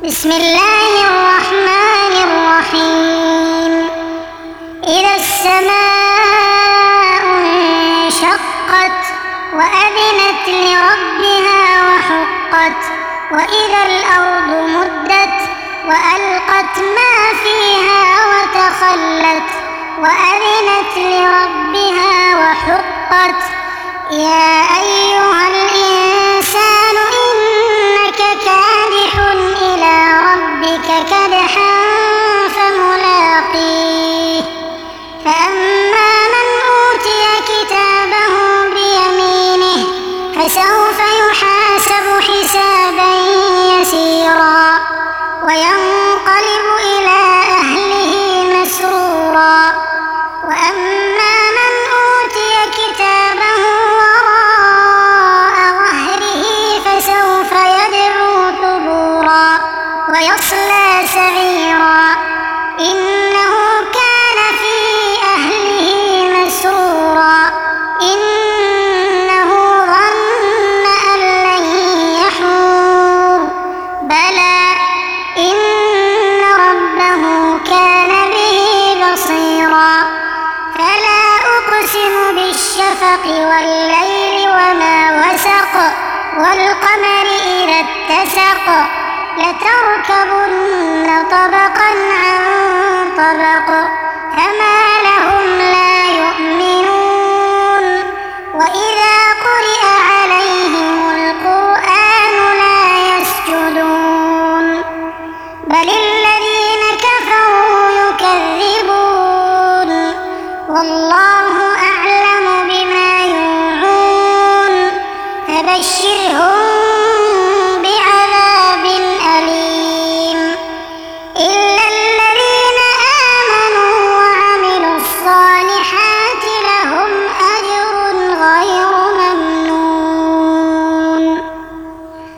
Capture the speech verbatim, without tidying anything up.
بسم الله الرحمن الرحيم. إذا السماء انشقت وأذنت لربها وحقت، وإذا الأرض مدت وألقت ما فيها وتخلت وأذنت لربها وحقت. يا أيها الإنسان إنك كادح إلى ربك كدحا فملاقيه. فأما من أوتي كتابه بيمينه فسوف يحاسب حسابا يسيرا وينقلب إلى أهله مسرورا. وأما من أوتي كتابه وراء ظهره فسوف يدعو ثبورا ويصلى سعيرا. إنه كان في أهله مسرورا. إنه ظن أن لن يحور. بلى إن ربه كان به بصيرا. فلا أقسم بالشفق والليل وما وسق، والقمر إذا اتسق، لتركبن طبقا عن طبق. فما